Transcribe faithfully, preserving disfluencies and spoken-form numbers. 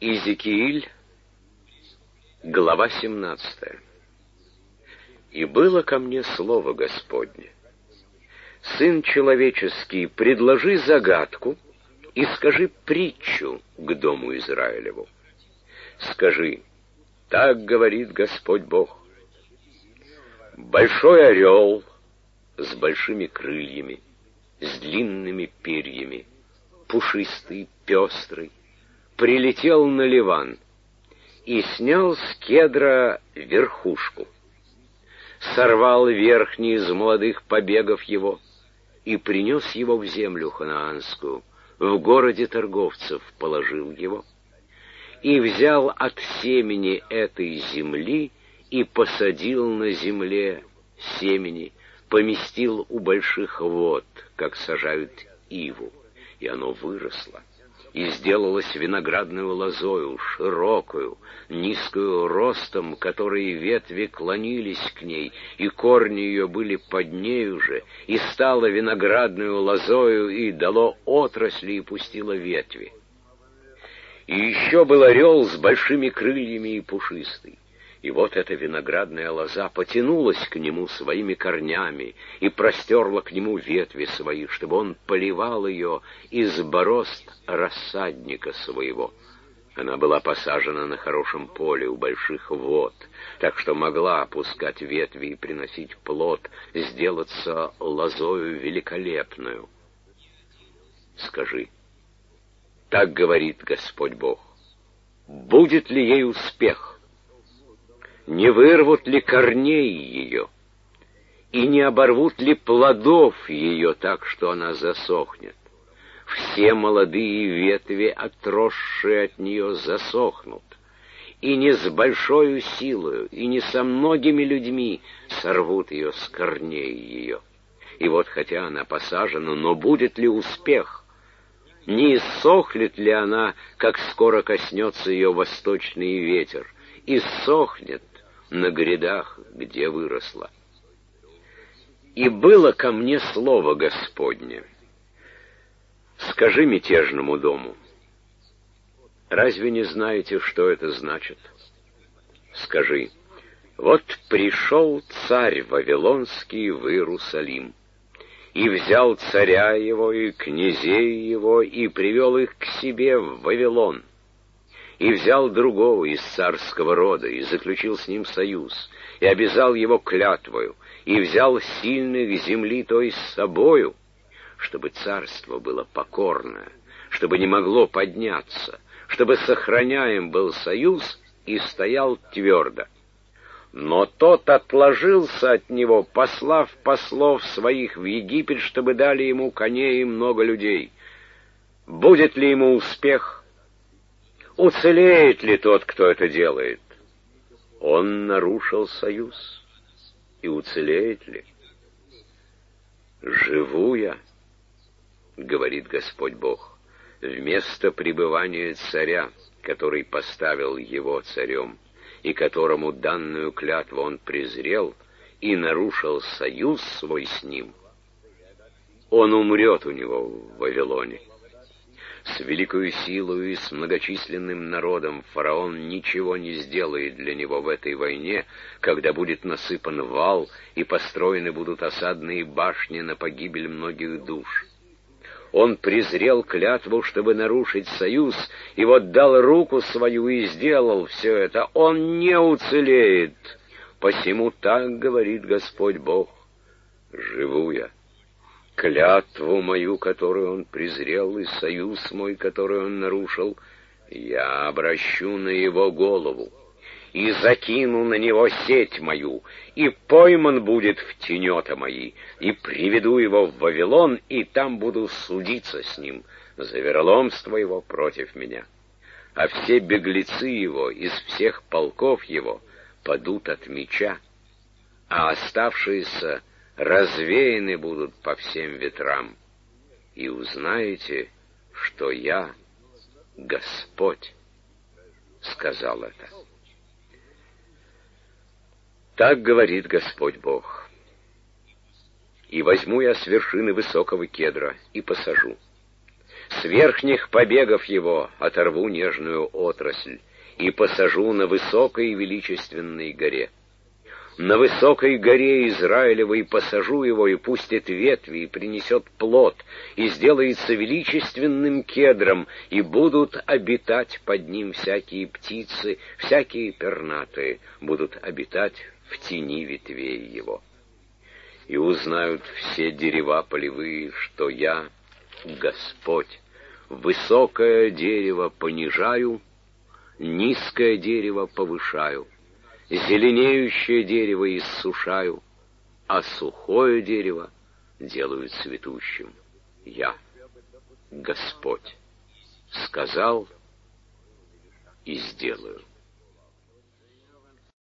Иезекииль, глава семнадцатая. «И было ко мне слово Господне: Сын человеческий, предложи загадку и скажи притчу к дому Израилеву. Скажи: так говорит Господь Бог. Большой орел с большими крыльями, с длинными перьями, пушистый, пестрый, прилетел на Ливан и снял с кедра верхушку, сорвал верхний из молодых побегов его и принес его в землю ханаанскую, в городе торговцев положил его, и взял от семени этой земли и посадил на земле семени, поместил у больших вод, как сажают иву, и оно выросло, и сделалось виноградную лозою, широкую, низкую ростом, которые ветви клонились к ней, и корни ее были под нею же, и стало виноградную лозою, и дало отрасли, и пустило ветви. И еще был орел с большими крыльями и пушистый. И вот эта виноградная лоза потянулась к нему своими корнями и простерла к нему ветви свои, чтобы он поливал ее из борозд рассадника своего. Она была посажена на хорошем поле у больших вод, так что могла опускать ветви и приносить плод, сделаться лозою великолепную. Скажи: так говорит Господь Бог, будет ли ей успех? Не вырвут ли корней ее, и не оборвут ли плодов ее так, что она засохнет? Все молодые ветви, отросшие от нее, засохнут, и не с большою силою, и не со многими людьми сорвут ее с корней ее. И вот хотя она посажена, но будет ли успех? Не иссохнет ли она, как скоро коснется ее восточный ветер? Иссохнет на грядах, где выросла. И было ко мне слово Господне: скажи мятежному дому: разве не знаете, что это значит? Скажи: вот пришел царь Вавилонский в Иерусалим, и взял царя его и князей его, и привел их к себе в Вавилон, и взял другого из царского рода, и заключил с ним союз, и обязал его клятвою, и взял сильных земли той с собою, чтобы царство было покорное, чтобы не могло подняться, чтобы сохраняем был союз и стоял твердо. Но тот отложился от него, послав послов своих в Египет, чтобы дали ему коней и много людей. Будет ли ему успех? Уцелеет ли тот, кто это делает? Он нарушил союз, и уцелеет ли? Живу я, говорит Господь Бог, вместо пребывания царя, который поставил его царем, и которому данную клятву он презрел и нарушил союз свой с ним. Он умрет у него в Вавилоне. С великою силою и с многочисленным народом фараон ничего не сделает для него в этой войне, когда будет насыпан вал и построены будут осадные башни на погибель многих душ. Он презрел клятву, чтобы нарушить союз, и вот дал руку свою и сделал все это. Он не уцелеет. Посему так говорит Господь Бог: живу я, клятву мою, которую он презрел, и союз мой, который он нарушил, я обращу на его голову, и закину на него сеть мою, и пойман будет в тенета мои, и приведу его в Вавилон, и там буду судиться с ним за вероломство его против меня. А все беглецы его из всех полков его падут от меча, а оставшиеся развеяны будут по всем ветрам. И узнаете, что я, Господь, сказал это. Так говорит Господь Бог: и возьму я с вершины высокого кедра и посажу, С верхних побегов его оторву нежную отрасль и посажу на высокой и величественной горе. На высокой горе Израилевой посажу его, и пустит ветви, и принесет плод, и сделается величественным кедром, и будут обитать под ним всякие птицы, всякие пернатые, будут обитать в тени ветвей его. И узнают все дерева полевые, что я, Господь, высокое дерево понижаю, низкое дерево повышаю, зеленеющее дерево иссушаю, а сухое дерево делаю цветущим. Я, Господь, сказал и сделаю.